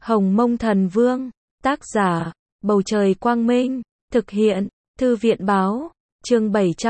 Hồng Mông Thần Vương, tác giả, Bầu Trời Quang Minh, thực hiện, Thư viện Báo, chương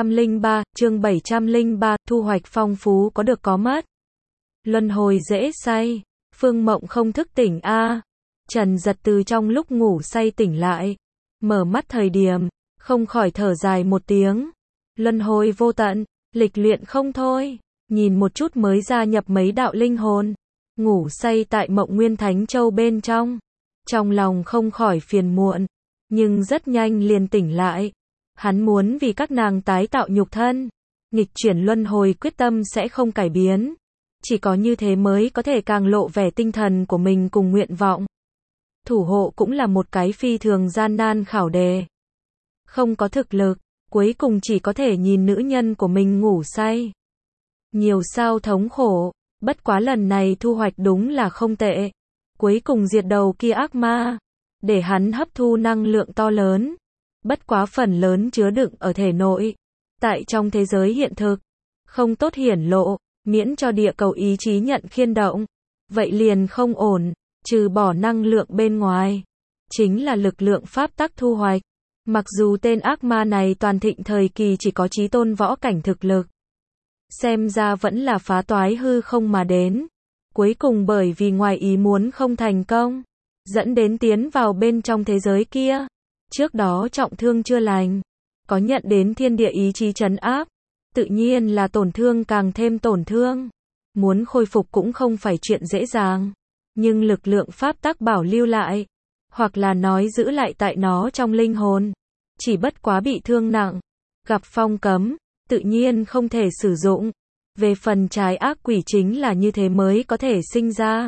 703, thu hoạch phong phú có được có mất. Luân hồi dễ say, Phương Mộng không thức tỉnh a. Trần Giật từ trong lúc ngủ say tỉnh lại, mở mắt thời điểm, không khỏi thở dài một tiếng. Luân hồi vô tận, lịch luyện không thôi, nhìn một chút mới gia nhập mấy đạo linh hồn, ngủ say tại Mộng Nguyên Thánh Châu bên trong lòng không khỏi phiền muộn, nhưng rất nhanh liền tỉnh lại. Hắn muốn vì các nàng tái tạo nhục thân, nghịch chuyển luân hồi quyết tâm sẽ không cải biến. Chỉ có như thế mới có thể càng lộ vẻ tinh thần của mình cùng nguyện vọng. Thủ hộ cũng là một cái phi thường gian nan khảo đề. Không có thực lực, cuối cùng chỉ có thể nhìn nữ nhân của mình ngủ say. Nhiều sao thống khổ, bất quá lần này thu hoạch đúng là không tệ. Cuối cùng diệt đầu kia ác ma, để hắn hấp thu năng lượng to lớn. Bất quá phần lớn chứa đựng ở thể nội. Tại trong thế giới hiện thực, không tốt hiển lộ, miễn cho địa cầu ý chí nhận khiên động. Vậy liền không ổn, trừ bỏ năng lượng bên ngoài. Chính là lực lượng pháp tắc thu hoạch. Mặc dù tên ác ma này toàn thịnh thời kỳ chỉ có chí tôn võ cảnh thực lực. Xem ra vẫn là phá toái hư không mà đến. Cuối cùng bởi vì ngoài ý muốn không thành công, dẫn đến tiến vào bên trong thế giới kia. Trước đó trọng thương chưa lành, có nhận đến thiên địa ý chí trấn áp, tự nhiên là tổn thương càng thêm tổn thương. Muốn khôi phục cũng không phải chuyện dễ dàng, nhưng lực lượng pháp tắc bảo lưu lại, hoặc là nói giữ lại tại nó trong linh hồn. Chỉ bất quá bị thương nặng, gặp phong cấm, tự nhiên không thể sử dụng. Về phần trái ác quỷ chính là như thế mới có thể sinh ra.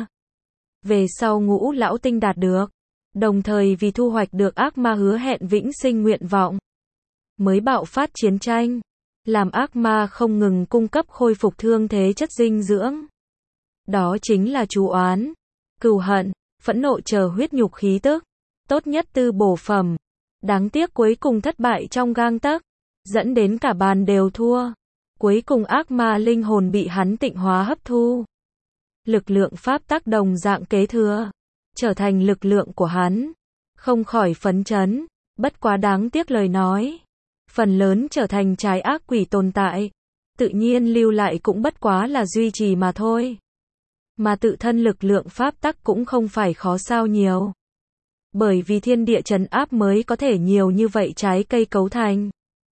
Về sau Ngũ lão tinh đạt được, đồng thời vì thu hoạch được ác ma hứa hẹn vĩnh sinh nguyện vọng, mới bạo phát chiến tranh, làm ác ma không ngừng cung cấp khôi phục thương thế chất dinh dưỡng. Đó chính là chú oán, cừu hận, phẫn nộ chờ huyết nhục khí tức, tốt nhất tư bổ phẩm. Đáng tiếc cuối cùng thất bại trong gang tấc, dẫn đến cả bàn đều thua. Cuối cùng ác ma linh hồn bị hắn tịnh hóa hấp thu. Lực lượng pháp tắc đồng dạng kế thừa, trở thành lực lượng của hắn. Không khỏi phấn chấn, bất quá đáng tiếc lời nói. Phần lớn trở thành trái ác quỷ tồn tại. Tự nhiên lưu lại cũng bất quá là duy trì mà thôi. Mà tự thân lực lượng pháp tắc cũng không phải khó sao nhiều. Bởi vì thiên địa trấn áp mới có thể nhiều như vậy trái cây cấu thành.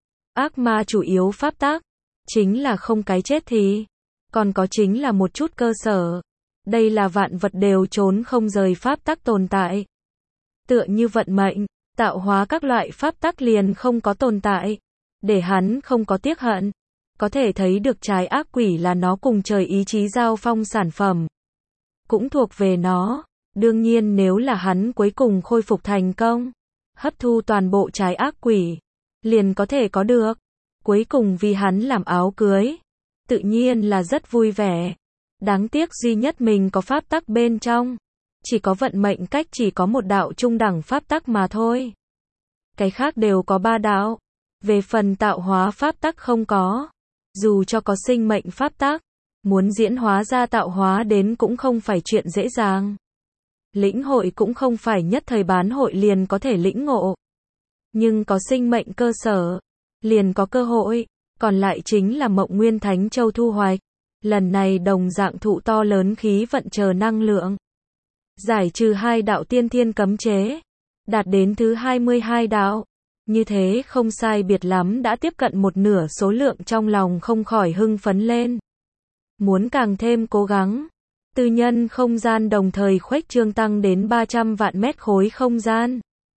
Ác ma chủ yếu pháp tắc, chính là không cái chết thì, còn có chính là một chút cơ sở. Đây là vạn vật đều trốn không rời pháp tắc tồn tại. Tựa như vận mệnh, tạo hóa các loại pháp tắc liền không có tồn tại. Để hắn không có tiếc hận. Có thể thấy được trái ác quỷ là nó cùng trời ý chí giao phong sản phẩm. Cũng thuộc về nó. Đương nhiên nếu là hắn cuối cùng khôi phục thành công, hấp thu toàn bộ trái ác quỷ, liền có thể có được. Cuối cùng vì hắn làm áo cưới, tự nhiên là rất vui vẻ. Đáng tiếc duy nhất mình có pháp tắc bên trong, chỉ có vận mệnh cách chỉ có một đạo trung đẳng pháp tắc mà thôi. Cái khác đều có ba đạo. Về phần tạo hóa pháp tắc không có. Dù cho có sinh mệnh pháp tắc, muốn diễn hóa ra tạo hóa đến cũng không phải chuyện dễ dàng. Lĩnh hội cũng không phải nhất thời bán hội liền có thể lĩnh ngộ. Nhưng có sinh mệnh cơ sở, liền có cơ hội. Còn lại chính là Mộng Nguyên Thánh Châu thu hoạch. Lần này đồng dạng thụ to lớn khí vận chờ năng lượng. Giải trừ 2 đạo tiên thiên cấm chế. Đạt đến thứ 22 đạo. Như thế không sai biệt lắm đã tiếp cận một nửa số lượng trong lòng không khỏi hưng phấn lên. Muốn càng thêm cố gắng. Tư nhân không gian đồng thời khuếch trương tăng đến 300 vạn mét khối không gian.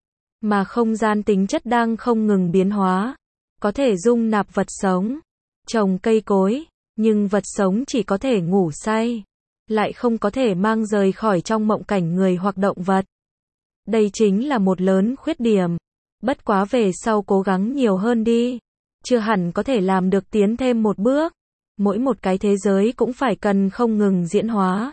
Mà không gian tính chất đang không ngừng biến hóa. Có thể dung nạp vật sống, trồng cây cối, nhưng vật sống chỉ có thể ngủ say, lại không có thể mang rời khỏi trong mộng cảnh người hoặc động vật. Đây chính là một lớn khuyết điểm. Bất quá về sau cố gắng nhiều hơn đi, chưa hẳn có thể làm được tiến thêm một bước. Mỗi một cái thế giới cũng phải cần không ngừng diễn hóa.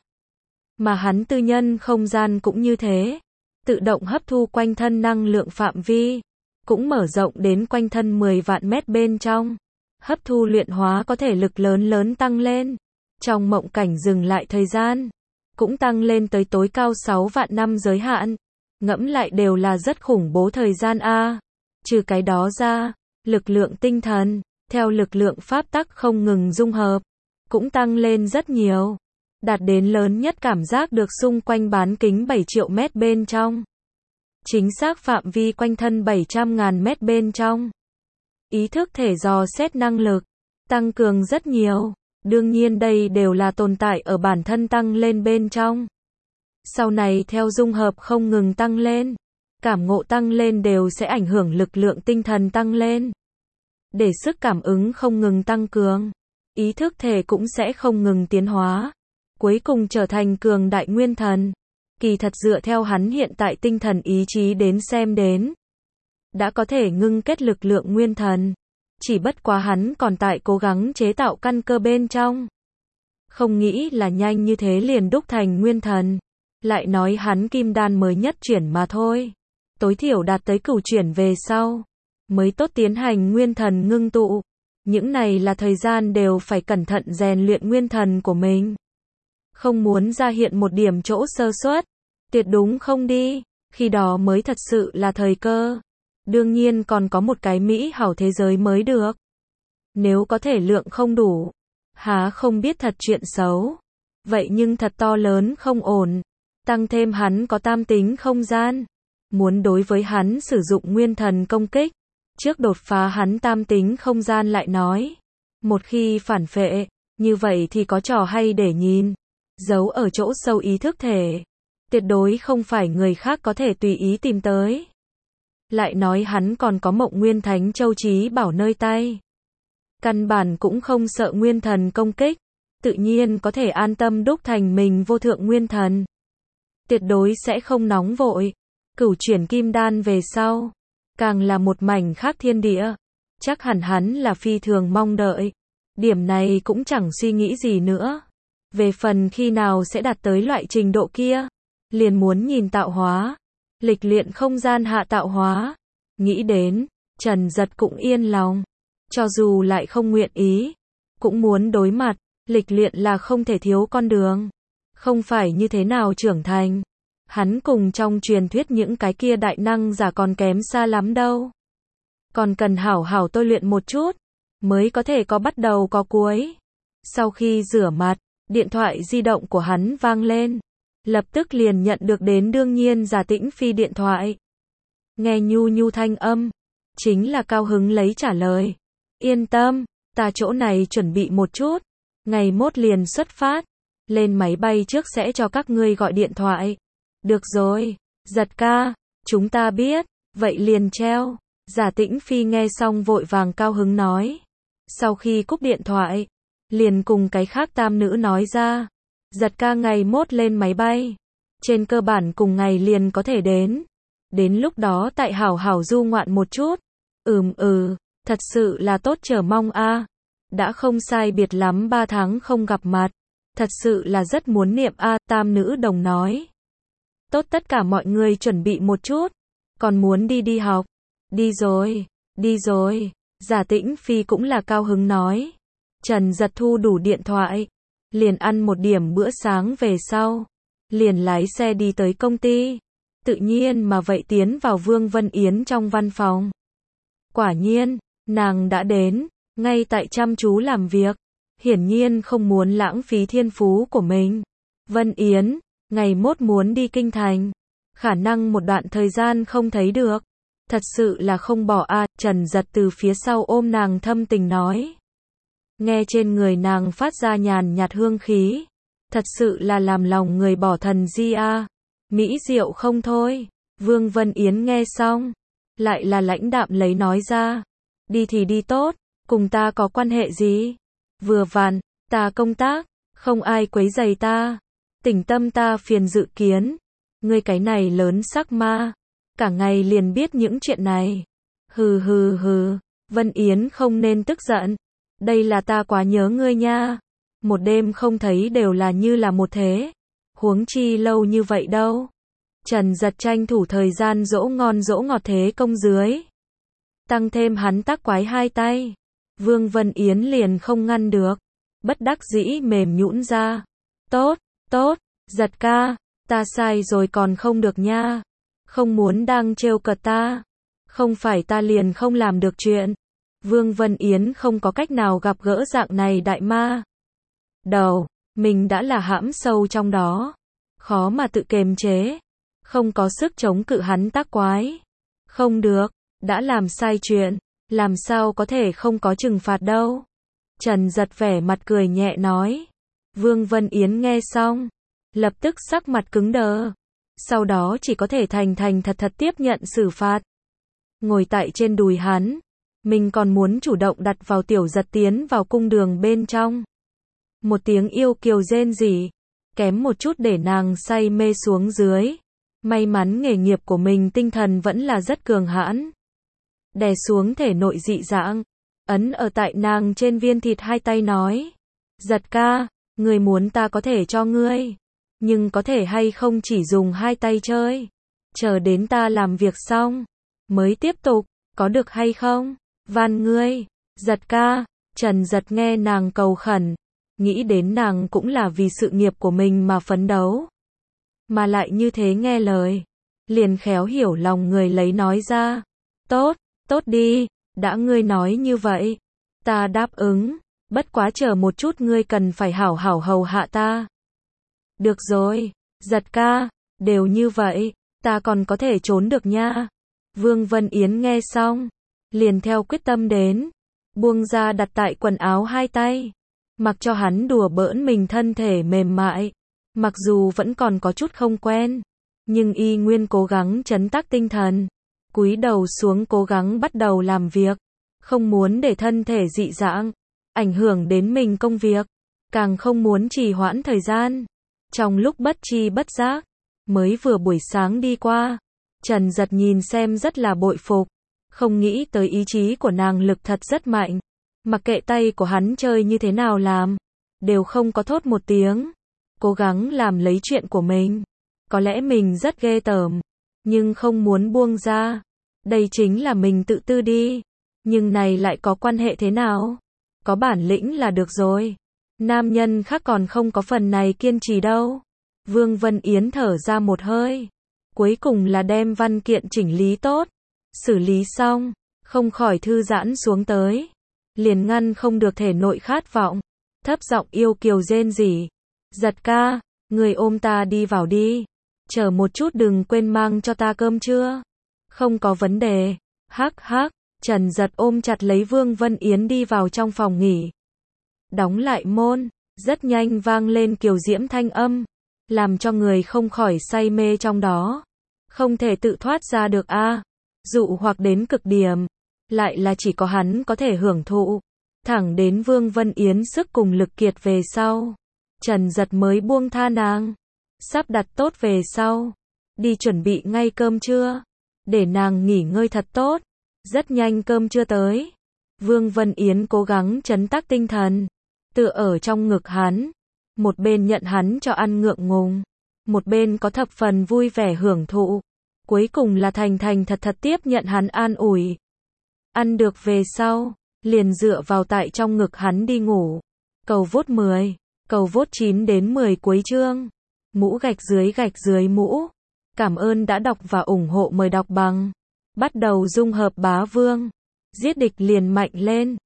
Mà hắn tư nhân không gian cũng như thế, tự động hấp thu quanh thân năng lượng phạm vi, cũng mở rộng đến quanh thân 10 vạn mét bên trong. Hấp thu luyện hóa có thể lực lớn tăng lên. Trong mộng cảnh dừng lại thời gian, cũng tăng lên tới tối cao 6 vạn năm giới hạn. Ngẫm lại đều là rất khủng bố thời gian a. Trừ cái đó ra, lực lượng tinh thần, theo lực lượng pháp tắc không ngừng dung hợp, cũng tăng lên rất nhiều. Đạt đến lớn nhất cảm giác được xung quanh bán kính 7 triệu mét bên trong. Chính xác phạm vi quanh thân 700.000 mét bên trong. Ý thức thể dò xét năng lực, tăng cường rất nhiều. Đương nhiên đây đều là tồn tại ở bản thân tăng lên bên trong. Sau này theo dung hợp không ngừng tăng lên, cảm ngộ tăng lên đều sẽ ảnh hưởng lực lượng tinh thần tăng lên. Để sức cảm ứng không ngừng tăng cường, ý thức thể cũng sẽ không ngừng tiến hóa. Cuối cùng trở thành cường đại nguyên thần. Kỳ thật dựa theo hắn hiện tại tinh thần ý chí đến xem đến, đã có thể ngưng kết lực lượng nguyên thần. Chỉ bất quá hắn còn tại cố gắng chế tạo căn cơ bên trong. Không nghĩ là nhanh như thế liền đúc thành nguyên thần. Lại nói hắn kim đan mới nhất chuyển mà thôi. Tối thiểu đạt tới cửu chuyển về sau, mới tốt tiến hành nguyên thần ngưng tụ. Những này là thời gian đều phải cẩn thận rèn luyện nguyên thần của mình. Không muốn ra hiện một điểm chỗ sơ suất. Tuyệt đúng không đi. Khi đó mới thật sự là thời cơ. Đương nhiên còn có một cái mỹ hảo thế giới mới được. Nếu có thể lượng không đủ, há không biết thật chuyện xấu. Vậy nhưng thật to lớn không ổn. Tăng thêm hắn có tam tính không gian. Muốn đối với hắn sử dụng nguyên thần công kích. Trước đột phá hắn tam tính không gian lại nói. Một khi phản phệ, như vậy thì có trò hay để nhìn. Giấu ở chỗ sâu ý thức thể. Tuyệt đối không phải người khác có thể tùy ý tìm tới. Lại nói hắn còn có Mộng Nguyên Thánh Châu Chí bảo nơi tay. Căn bản cũng không sợ nguyên thần công kích. Tự nhiên có thể an tâm đúc thành mình vô thượng nguyên thần. Tuyệt đối sẽ không nóng vội. Cửu chuyển kim đan về sau, càng là một mảnh khác thiên địa. Chắc hẳn hắn là phi thường mong đợi. Điểm này cũng chẳng suy nghĩ gì nữa. Về phần khi nào sẽ đạt tới loại trình độ kia, liền muốn nhìn tạo hóa. Lịch luyện không gian hạ tạo hóa. Nghĩ đến, Trần Giật cũng yên lòng. Cho dù lại không nguyện ý, cũng muốn đối mặt. Lịch luyện là không thể thiếu con đường. Không phải như thế nào trưởng thành. Hắn cùng trong truyền thuyết những cái kia đại năng giả còn kém xa lắm đâu. Còn cần hảo hảo tôi luyện một chút, mới có thể có bắt đầu có cuối. Sau khi rửa mặt, điện thoại di động của hắn vang lên. Lập tức liền nhận được đến đương nhiên Giả Tĩnh Phi điện thoại. Nghe nhu nhu thanh âm, chính là cao hứng lấy trả lời. Yên tâm, ta chỗ này chuẩn bị một chút. Ngày mốt liền xuất phát. Lên máy bay trước sẽ cho các ngươi gọi điện thoại. Được rồi, Giật ca, chúng ta biết, vậy liền treo. Giả Tĩnh Phi nghe xong vội vàng cao hứng nói. Sau khi cúp điện thoại, liền cùng cái khác tam nữ nói ra. Giật ca ngày mốt lên máy bay. Trên cơ bản cùng ngày liền có thể đến. Đến lúc đó tại hảo hảo du ngoạn một chút. Thật sự là tốt chờ mong a. Đã không sai biệt lắm 3 tháng không gặp mặt. Thật sự là rất muốn niệm a. Tam nữ đồng nói. Tốt, tất cả mọi người chuẩn bị một chút. Còn muốn đi học. Đi rồi. Giả Tĩnh Phi cũng là cao hứng nói. Trần Giật thu đủ điện thoại. Liền ăn một điểm bữa sáng về sau. Liền lái xe đi tới công ty. Tự nhiên mà vậy tiến vào Vương Vân Yến trong văn phòng. Quả nhiên, nàng đã đến. Ngay tại chăm chú làm việc. Hiển nhiên không muốn lãng phí thiên phú của mình. Vân Yến, ngày mốt muốn đi kinh thành. Khả năng một đoạn thời gian không thấy được. Thật sự là không bỏ a. Trần Giật từ phía sau ôm nàng thâm tình nói. Nghe trên người nàng phát ra nhàn nhạt hương khí. Thật sự là làm lòng người bỏ thần di a. Mỹ diệu không thôi. Vương Vân Yến nghe xong. Lại là lãnh đạm lấy nói ra. Đi thì đi tốt. Cùng ta có quan hệ gì? Vừa vặn, ta công tác. Không ai quấy rầy ta. Tỉnh tâm ta phiền dự kiến. Ngươi cái này lớn sắc ma. Cả ngày liền biết những chuyện này. Hừ. Vân Yến không nên tức giận. Đây là ta quá nhớ ngươi nha. Một đêm không thấy đều là như là một thế. Huống chi lâu như vậy đâu. Trần Giật tranh thủ thời gian dỗ ngon dỗ ngọt thế công dưới. Tăng thêm hắn tác quái hai tay. Vương Vân Yến liền không ngăn được. Bất đắc dĩ mềm nhũn ra. Tốt, Giật ca, ta sai rồi còn không được nha. Không muốn đang trêu cợt ta. Không phải ta liền không làm được chuyện. Vương Vân Yến không có cách nào gặp gỡ dạng này đại ma. Đầu, mình đã là hãm sâu trong đó. Khó mà tự kiềm chế. Không có sức chống cự hắn tác quái. Không được, đã làm sai chuyện. Làm sao có thể không có trừng phạt đâu. Trần Giật vẻ mặt cười nhẹ nói. Vương Vân Yến nghe xong. Lập tức sắc mặt cứng đờ. Sau đó chỉ có thể thành thật tiếp nhận xử phạt. Ngồi tại trên đùi hắn. Mình còn muốn chủ động đặt vào Tiểu Giật tiến vào cung đường bên trong. Một tiếng yêu kiều rên rỉ. Kém một chút để nàng say mê xuống dưới. May mắn nghề nghiệp của mình tinh thần vẫn là rất cường hãn. Đè xuống thể nội dị dạng. Ấn ở tại nàng trên viên thịt hai tay nói. Giật ca, người muốn ta có thể cho ngươi. Nhưng có thể hay không chỉ dùng hai tay chơi. Chờ đến ta làm việc xong. Mới tiếp tục, có được hay không? Van ngươi. Giật ca, Trần Giật nghe nàng cầu khẩn. Nghĩ đến nàng cũng là vì sự nghiệp của mình mà phấn đấu. Mà lại như thế nghe lời. Liền khéo hiểu lòng người lấy nói ra. Tốt, tốt đi, đã ngươi nói như vậy. Ta đáp ứng, bất quá chờ một chút ngươi cần phải hảo hảo hầu hạ ta. Được rồi, Giật ca, đều như vậy, ta còn có thể trốn được nha. Vương Vân Yến nghe xong, liền theo quyết tâm đến. Buông ra đặt tại quần áo hai tay. Mặc cho hắn đùa bỡn mình thân thể mềm mại. Mặc dù vẫn còn có chút không quen. Nhưng y nguyên cố gắng trấn tác tinh thần. Cúi đầu xuống cố gắng bắt đầu làm việc. Không muốn để thân thể dị dạng. Ảnh hưởng đến mình công việc. Càng không muốn trì hoãn thời gian. Trong lúc bất tri bất giác. Mới vừa buổi sáng đi qua. Trần Giật nhìn xem rất là bội phục. Không nghĩ tới ý chí của nàng lực thật rất mạnh. Mặc kệ tay của hắn chơi như thế nào làm. Đều không có thốt một tiếng. Cố gắng làm lấy chuyện của mình. Có lẽ mình rất ghê tởm. Nhưng không muốn buông ra. Đây chính là mình tự tư đi. Nhưng này lại có quan hệ thế nào? Có bản lĩnh là được rồi. Nam nhân khác còn không có phần này kiên trì đâu. Vương Vân Yến thở ra một hơi. Cuối cùng là đem văn kiện chỉnh lý tốt. Xử lý xong. Không khỏi thư giãn xuống tới. Liền ngăn không được thể nội khát vọng. Thấp giọng yêu kiều rên rỉ. Giật ca, người ôm ta đi vào đi. Chờ một chút đừng quên mang cho ta cơm trưa. Không có vấn đề. Hắc hắc. Trần Giật ôm chặt lấy Vương Vân Yến đi vào trong phòng nghỉ. Đóng lại môn. Rất nhanh vang lên kiều diễm thanh âm. Làm cho người không khỏi say mê trong đó. Không thể tự thoát ra được a. Dụ hoặc đến cực điểm. Lại là chỉ có hắn có thể hưởng thụ. Thẳng đến Vương Vân Yến sức cùng lực kiệt về sau. Trần Giật mới buông tha nàng. Sắp đặt tốt về sau. Đi chuẩn bị ngay cơm trưa. Để nàng nghỉ ngơi thật tốt. Rất nhanh cơm trưa tới. Vương Vân Yến cố gắng trấn tác tinh thần. Tựa ở trong ngực hắn. Một bên nhận hắn cho ăn ngượng ngùng. Một bên có thập phần vui vẻ hưởng thụ. Cuối cùng là thành thật tiếp nhận hắn an ủi. Ăn được về sau. Liền dựa vào tại trong ngực hắn đi ngủ. Cầu vốt 10. Cầu vốt 9 đến 10 cuối chương. Mũ gạch dưới mũ. Cảm ơn đã đọc và ủng hộ, mời đọc bằng. Bắt đầu dung hợp bá vương. Giết địch liền mạnh lên.